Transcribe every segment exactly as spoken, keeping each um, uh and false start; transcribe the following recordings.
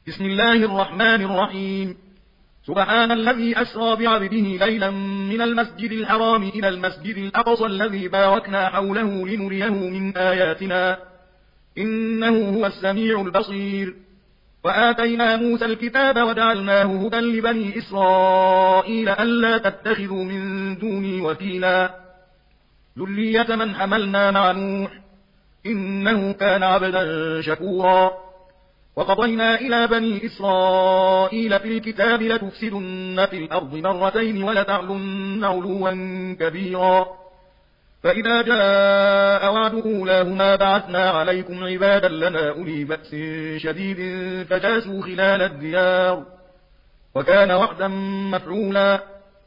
بسم الله الرحمن الرحيم. سبحان الذي أسرى بعبده ليلا من المسجد الحرام إلى المسجد الأقصى الذي باركنا حوله لنريه من آياتنا إنه هو السميع البصير. وآتينا موسى الكتاب وجعلناه هدى لبني إسرائيل ألا تتخذوا من دوني وكيلا ذرية من حملنا مع نوح إنه كان عبدا شكورا. وقضينا إلى بني إسرائيل في الكتاب لتفسدن في الأرض مرتين ولتعلن علوا كبيرا. فإذا جاء وعد أولاهما بعثنا عليكم عبادا لنا أولي بأس شديد فجاسوا خلال الديار وكان وعدا مفعولا.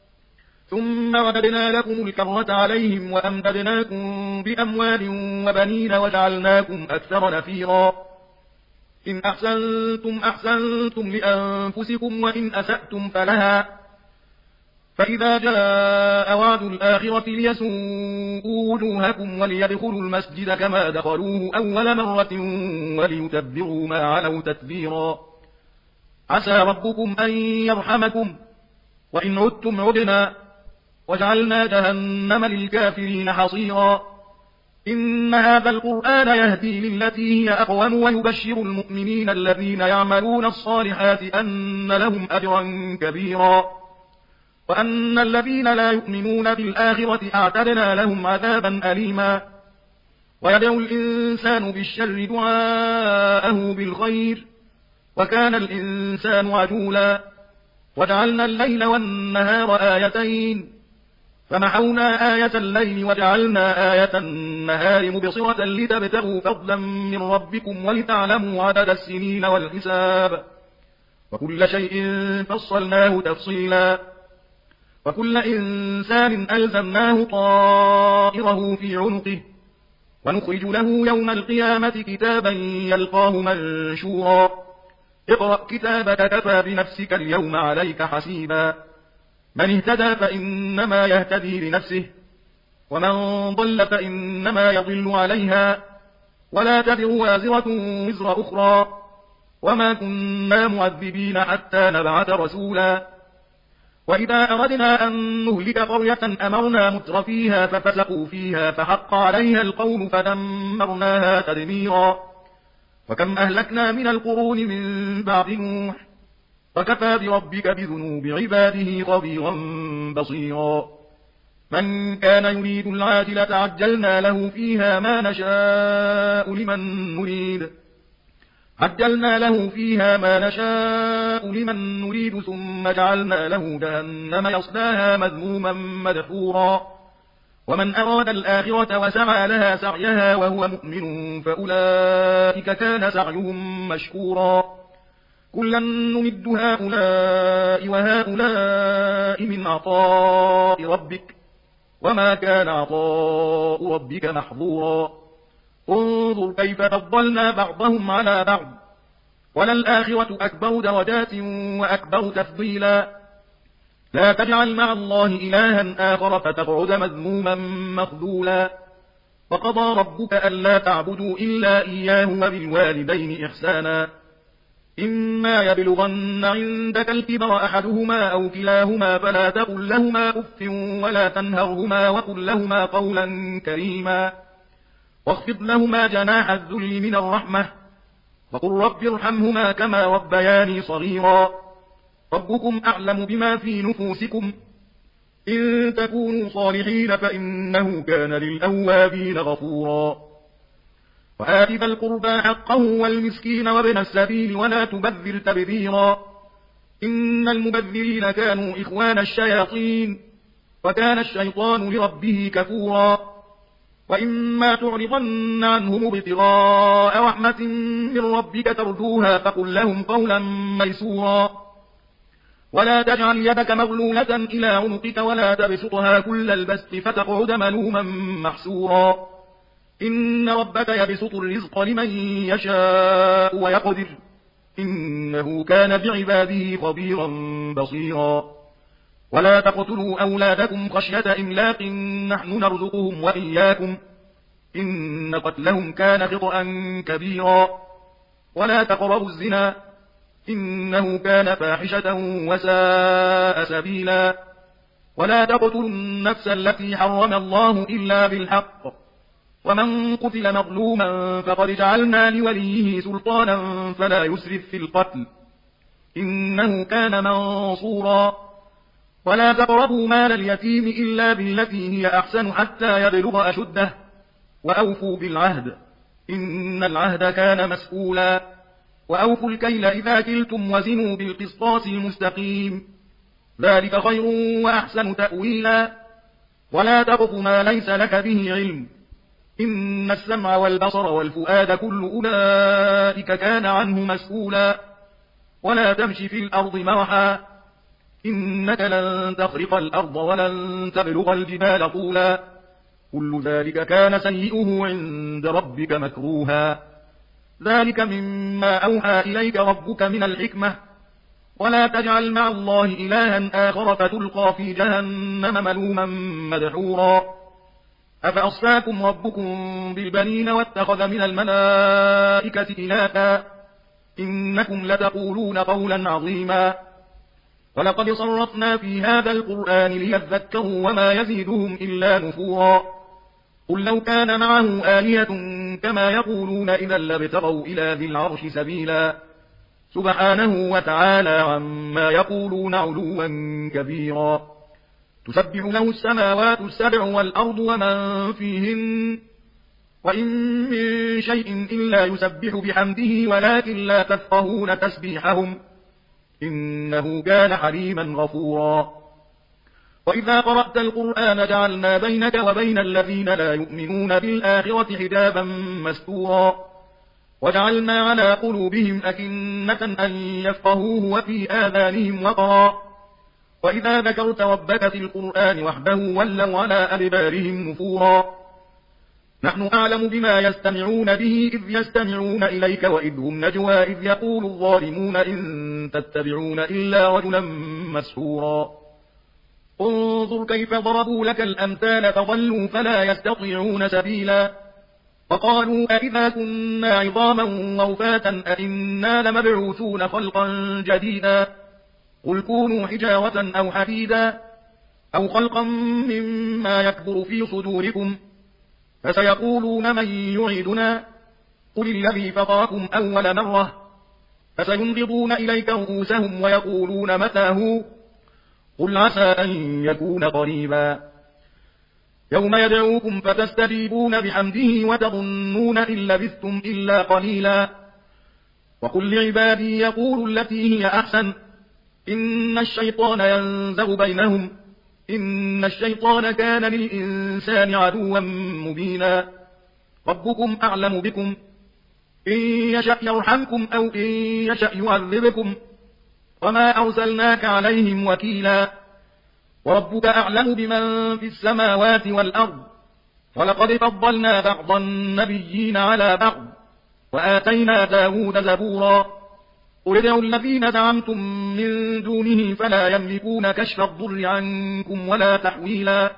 ثم رددنا لكم الكرة عليهم وأمددناكم بأموال وبنين وجعلناكم أكثر نفيرا. إن أحسنتم أحسنتم لأنفسكم وإن أسأتم فلها. فإذا جاء وعد الآخرة ليسوءوا وجوهكم وليدخلوا المسجد كما دخلوه أول مرة وليتبروا ما علوا تتبيرا. عسى ربكم أن يرحمكم وإن عدتم عدنا وجعلنا جهنم للكافرين حصيرا. إن هذا القرآن يهدي للتي هي أقوم ويبشر المؤمنين الذين يعملون الصالحات أن لهم أجرا كبيرا وأن الذين لا يؤمنون بالآخرة أعتدنا لهم عذابا أليما. ويدعو الإنسان بالشر دعاءه بالخير وكان الإنسان عجولا. وجعلنا الليل والنهار آيتين فمحونا آية الليل وجعلنا آية النهار مبصرة لتبتغوا فضلا من ربكم ولتعلموا عدد السنين والحساب وكل شيء فصلناه تفصيلا. وكل إنسان ألزمناه طائره في عنقه ونخرج له يوم القيامة كتابا يلقاه منشورا. اقرأ كتابك كفى بنفسك اليوم عليك حسيبا. من اهتدى فإنما يهتدي لنفسه ومن ضل فإنما يضل عليها ولا تزر وازرة وزر أخرى وما كنا معذبين حتى نبعث رسولا. وإذا أردنا أن نهلك قرية أمرنا متر فيها ففسقوا فيها فحق عليها القول فدمرناها تدميرا. وكم أهلكنا من القرون من بعد نوح وكفى بربك بذنوب عباده خبيرا بصيرا. من كان يريد العاجلة عجلنا له فيها ما نشاء لمن نريد عجلنا له فيها ما نشاء لمن نريد ثم جعلنا له جهنم يصلاها مذموما مدحورا. ومن أراد الآخرة وسعى لها سعيها وهو مؤمن فأولئك كان سعيهم مشكورا. كلا نمد هؤلاء وهؤلاء من عطاء ربك وما كان عطاء ربك محظورا. انظر كيف فضلنا بعضهم على بعض وللآخرة أكبر درجات وأكبر تفضيلا. لا تجعل مع الله إلها آخر فتقعد مذموما مخذولا. وقضى ربك ألا تعبدوا إلا إياه وبالوالدين إحسانا. إما يبلغن عندك الكبر أحدهما أو كلاهما فلا تقل لهما أف ولا تنهرهما وقل لهما قولا كريما. واخفض لهما جناح الذل من الرحمة وقل رب ارحمهما كما ربياني صغيرا. ربكم أعلم بما في نفوسكم إن تكونوا صالحين فإنه كان للأوابين غفورا. وآت ذا القربى حقه والمسكين وابن السبيل ولا تبذر تبذيرا. إن المبذرين كانوا إخوان الشياطين وكان الشيطان لربه كفورا. وإما تعرضن عنهم ابتغاء رحمة من ربك ترجوها فقل لهم قولا ميسورا. ولا تجعل يدك مغلولة إلى عنقك ولا تبسطها كل البسط فتقعد ملوما محسورا. إن ربك يبسط الرزق لمن يشاء ويقدر إنه كان بعباده خبيرا بصيرا. ولا تقتلوا أولادكم خشية إملاق نحن نرزقهم وإياكم إن قتلهم كان خطأ كبيرا. ولا تقربوا الزنا إنه كان فاحشة وساء سبيلا. ولا تقتلوا النفس التي حرم الله إلا بالحق، ومن قتل مظلوما فقد جعلنا لوليه سلطانا فلا يسرف في القتل إنه كان منصورا. ولا تقربوا مال اليتيم إلا بالتي هي أحسن حتى يبلغ أشده، وأوفوا بالعهد إن العهد كان مسؤولا. وأوفوا الكيل إذا كلتم وزنوا بالقسطاس المستقيم، ذلك خير وأحسن تأويلا. ولا تقف ما ليس لك به علم، إن السمع والبصر والفؤاد كل أولئك كان عنه مسؤولا. ولا تمش في الأرض مرحا، إنك لن تخرق الأرض ولن تبلغ الجبال طولا، كل ذلك كان سيئه عند ربك مكروها. ذلك مما أوحى إليك ربك من الحكمة. ولا تجعل مع الله إلها آخر فتلقى في جهنم ملوما مدحورا. أفأصفاكم ربكم بالبنين واتخذ من الملائكة إناثا إنكم لتقولون قولا عظيما. ولقد صرفنا في هذا القرآن ليذكروا وما يزيدهم إلا نفورا. قل لو كان معه آلهة كما يقولون إذا لابتغوا إلى ذي العرش سبيلا. سبحانه وتعالى عما يقولون علوا كبيرا. تسبح له السماوات السبع والأرض ومن فيهن، وإن من شيء إلا يسبح بحمده ولكن لا تفقهون تسبيحهم إنه كان حليما غفورا. وإذا قرأت القرآن جعلنا بينك وبين الذين لا يؤمنون بالآخرة حجابا مستورا، وجعلنا على قلوبهم أكنة أن يفقهوه وفي آذانهم وقرا، وإذا ذكرت ربك في القرآن وحده ولوا على أدبارهم نفورا. نحن أعلم بما يستمعون به إذ يستمعون إليك وإذ هم نجوى إذ يقول الظالمون إن تتبعون إلا رجلا مسحورا. انظر كيف ضربوا لك الأمثال فضلوا فلا يستطيعون سبيلا. وقالوا أئذا كنا عظاما ورفاتا أئنا لمبعوثون خلقا جديدا. قل كونوا حجارة أو حديدا أو خلقا مما يكبر في صدوركم فسيقولون من يعيدنا قل الذي فطركم أول مرة فسينغضون إليك رؤوسهم ويقولون متى قل عسى أن يكون قريبا. يوم يدعوكم فتستجيبون بحمده وتظنون إن لبثتم إلا قليلا. وقل لعبادي يقولوا التي هي أحسن إن الشيطان ينزغ بينهم إن الشيطان كان للإنسان عدوا مبينا. ربكم أعلم بكم إن يشأ يرحمكم أو إن يشأ يعذبكم وما أرسلناك عليهم وكيلا. وربك أعلم بمن في السماوات والأرض ولقد فضلنا بعض النبيين على بعض وآتينا داود زبورا. قل ادعوا الذين زعمتم من دونه فلا يملكون كشف الضر عنكم ولا تحويلا.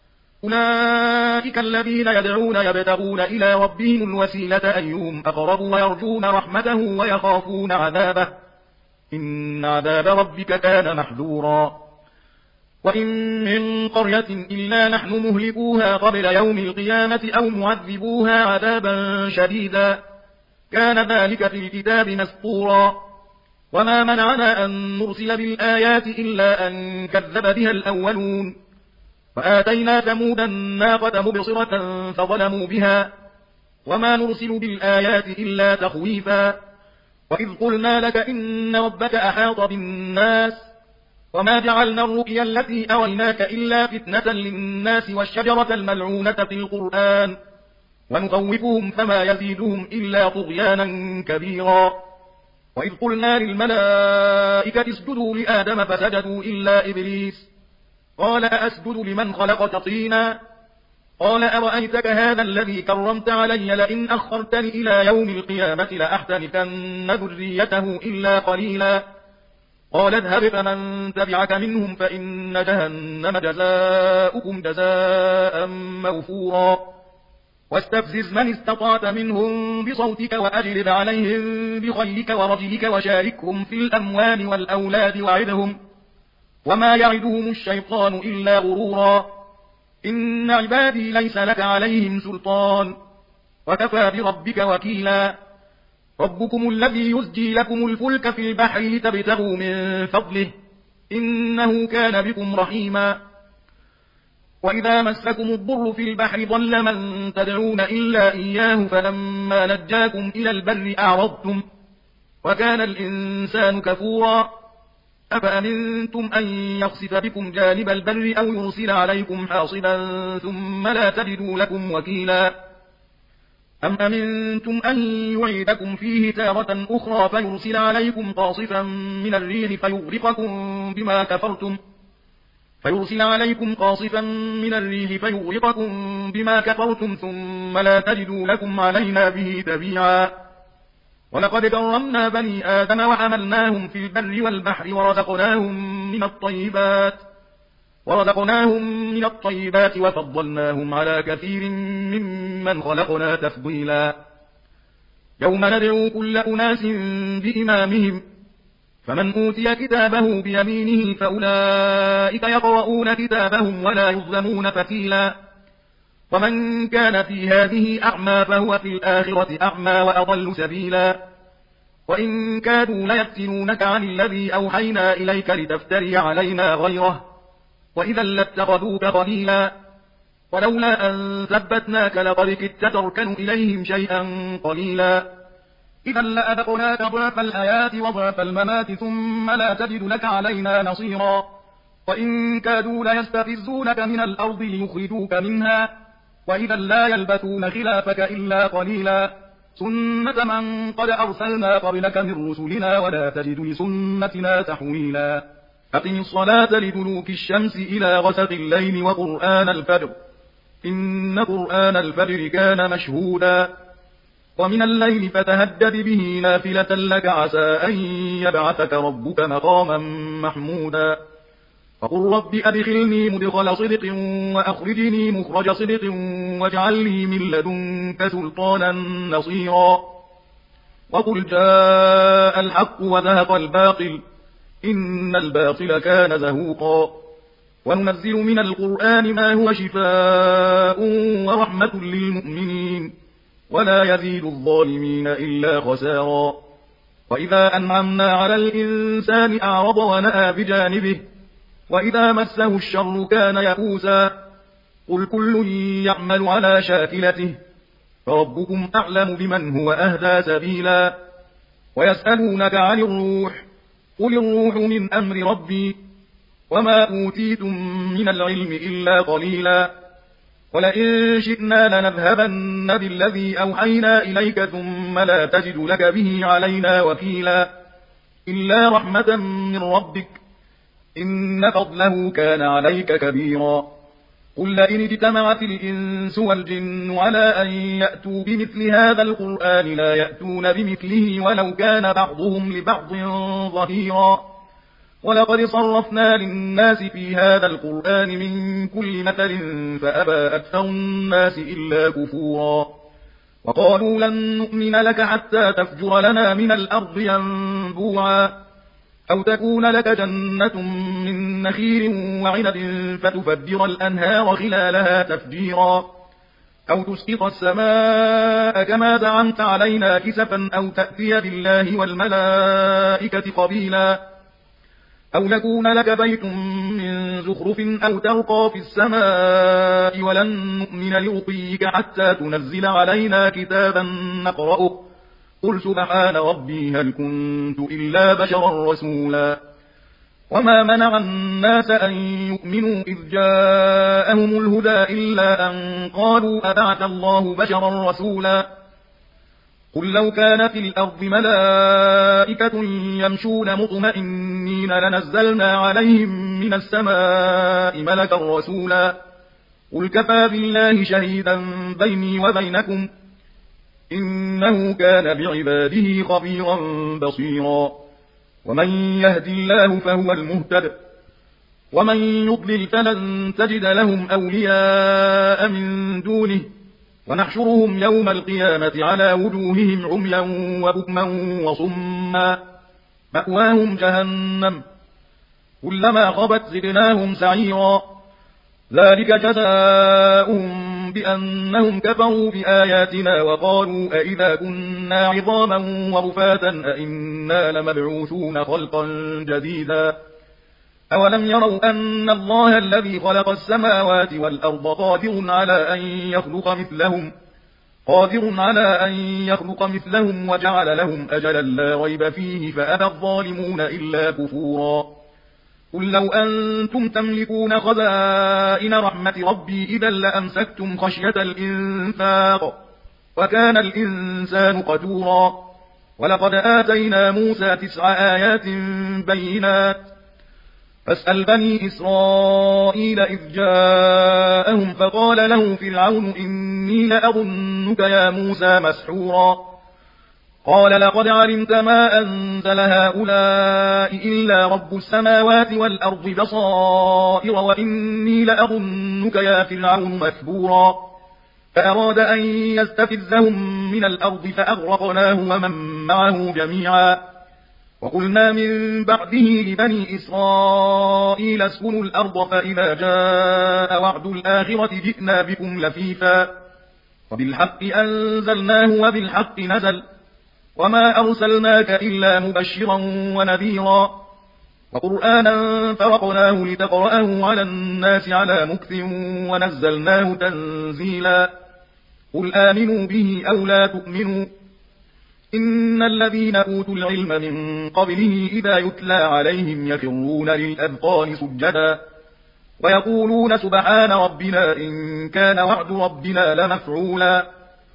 أولئك الذين يدعون يبتغون إلى ربهم الوسيلة أيهم أقرب ويرجون رحمته ويخافون عذابه إن عذاب ربك كان محذورا. وإن من قرية إلا نحن مهلكوها قبل يوم القيامة أو معذبوها عذابا شديدا كان ذلك في الكتاب مسطورا. وما منعنا أن نرسل بالآيات إلا أن كذب بها الأولون وآتينا ثمود الناقة مبصرة فظلموا بها وما نرسل بالآيات إلا تخويفا. وإذ قلنا لك إن ربك أحاط بالناس وما جعلنا الرؤيا التي أريناك إلا فتنة للناس والشجرة الملعونة في القرآن ونخوفهم فما يزيدهم إلا طغيانا كبيرا. وإذ قلنا للملائكة اسجدوا لآدم فسجدوا إلا إبليس قال أسجد لمن خلقت طينا قال أرأيتك هذا الذي كرمت علي لئن أخرتني إلى يوم القيامة لأحتنكن ذريته إلا قليلا. قال اذهب فمن تبعك منهم فإن جهنم جزاؤكم جزاء موفورا. واستفزز من استطعت منهم بصوتك وأجلب عليهم بخيلك ورجلك وشاركهم في الأموال والأولاد وعدهم وما يعدهم الشيطان إلا غرورا إن عبادي ليس لك عليهم سلطان وكفى بربك وكيلا ربكم الذي يزجي لكم الفلك في البحر لتبتغوا من فضله إنه كان بكم رحيما وإذا مسكم الضر في البحر ضل من تدعون إلا إياه فلما نجاكم إلى البر أعرضتم وكان الإنسان كفورا أفأمنتم أن يخسف بكم جانب البر أو يرسل عليكم حاصبا ثم لا تجدوا لكم وكيلا أم أمنتم أن يعيدكم فيه تارة أخرى فيرسل عليكم قاصفا من الريح فيغرقكم بما كفرتم فيرسل عليكم قاصفا من الريح فيغرقكم بما كفرتم ثم لا تجدوا لكم علينا به تبيعا ولقد كرمنا بني آدم وحملناهم في البر والبحر ورزقناهم من الطيبات ورزقناهم من الطيبات وفضلناهم على كثير ممن خلقنا تفضيلا يوم ندعو كل أناس بإمامهم فمن أوتي كتابه بيمينه فأولئك يقرؤون كتابهم ولا يظلمون فتيلا ومن كان في هذه أعمى فهو في الآخرة أعمى وأضل سبيلا وإن كادوا ليفتنونك عن الذي أوحينا إليك لتفتري علينا غيره وإذا لاتخذوك خليلا ولولا أن ثبتناك لقد كدت تركن إليهم شيئا قليلا إذا لأذقناك ضعف الحياة وضعف الممات ثم لا تجد لك علينا نصيرا وإن كادوا ليستفزونك من الأرض ليخرجوك منها وإذا لا يلبثون خلافك إلا قليلا سنة من قد أرسلنا قبلك من رسلنا ولا تجد لسنتنا تحويلا أقم الصلاة لدلوك الشمس إلى غسق الليل وقرآن الفجر إن قرآن الفجر كان مشهودا ومن الليل فتهدد به نافلة لك عسى أن يبعثك ربك مقاما محمودا فقل رب أدخلني مدخل صدق وأخرجني مخرج صدق واجعل لي من لدنك سلطانا نصيرا وقل جاء الحق وذهب الباطل إن الباطل كان زهوقا وننزل من القرآن ما هو شفاء ورحمة للمؤمنين ولا يزيد الظالمين إلا خسارا وإذا أنعمنا على الإنسان أعرض ونأى بجانبه وإذا مسه الشر كان يئوسا قل كل يعمل على شاكلته فربكم أعلم بمن هو أهدى سبيلا ويسألونك عن الروح قل الروح من أمر ربي وما أوتيتم من العلم إلا قليلا ولئن شئنا لنذهبن بالذي أوحينا إليك ثم لا تجد لك به علينا وكيلا إلا رحمة من ربك إن فضله كان عليك كبيرا قل لئن اجتمعت الإنس والجن على أن يأتوا بمثل هذا القرآن لا يأتون بمثله ولو كان بعضهم لبعض ظهيرا ولقد صرفنا للناس في هذا القرآن من كل مثل فأبى أكثر الناس إلا كفورا وقالوا لن نؤمن لك حتى تفجر لنا من الأرض ينبوعا أو تكون لك جنة من نخيل وعنب فتفجر الأنهار خلالها تفجيرا أو تسقط السماء كما زعمت علينا كسفا أو تأتي بالله والملائكة قبيلا أو يكون لك بيت من زخرف أو ترقى في السماء ولن نؤمن لرقيك حتى تنزل علينا كتابا نقرأه قل سبحان ربي هل كنت إلا بشرا رسولا وما منع الناس أن يؤمنوا إذ جاءهم الهدى إلا أن قالوا أبعث الله بشرا رسولا قل لو كان في الأرض ملائكة يمشون مطمئنين لنزلنا عليهم من السماء ملكا رسولا قل كفى بالله شهيدا بيني وبينكم إنه كان بعباده خبيرا بصيرا ومن يهد الله فهو المهتد ومن يضلل فلن تجد لهم أولياء من دونه ونحشرهم يوم القيامة على وجوههم عميا وبكما وصما مأواهم جهنم كلما خبت زدناهم سعيرا ذلك جزاؤهم بأنهم كفروا بآياتنا وقالوا أئذا كنا عظاما ورفاتا أئنا لمبعوثون خلقا جديدا أولم يروا أن الله الذي خلق السماوات والأرض قادر على أن يخلق مثلهم قادر على أن يخلق مثلهم وجعل لهم أجلا لا ريب فيه فأبى الظالمون إلا كفورا قل لو أنتم تملكون خزائن رحمة ربي إذا لأمسكتم خشية الإنفاق وكان الإنسان قتورا ولقد آتينا موسى تسع آيات بينات فاسأل بني إسرائيل إذ جاءهم فقال له فرعون إني لأظنك يا موسى مسحورا قال لقد علمت ما أنزل هؤلاء إلا رب السماوات والأرض بصائر وإني لأظنك يا فرعون مثبورا فأراد أن يستفزهم من الأرض فأغرقناه ومن معه جميعا وقلنا من بعده لبني إسرائيل اسكنوا الأرض فإذا جاء وعد الآخرة جئنا بكم لفيفا وبالحق أنزلناه وبالحق نزل وما أرسلناك إلا مبشرا ونذيرا وقرآنا فرقناه لتقرأه على الناس على مكث ونزلناه تنزيلا قل آمنوا به أو لا تؤمنوا إن الذين أوتوا العلم من قبله إذا يتلى عليهم يخرون للأذقان سجدا ويقولون سبحان ربنا إن كان وعد ربنا لمفعولا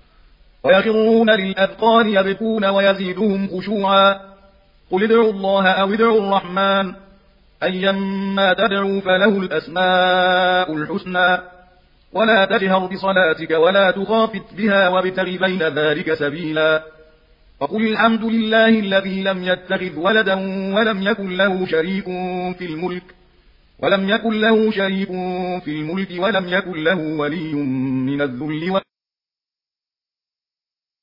ويخرون للأذقان يبكون ويزيدهم خشوعا قل ادعوا الله أو ادعوا الرحمن أيما تدعوا فله الأسماء الحسنى ولا تجهر بصلاتك ولا تخافت بها وابتغ بين ذلك سبيلا وقل الحمد لله الذي لم يتخذ ولدا ولم يكن له شريك في الملك ولم يكن له شريك في الملك ولم يكن له ولي من الذل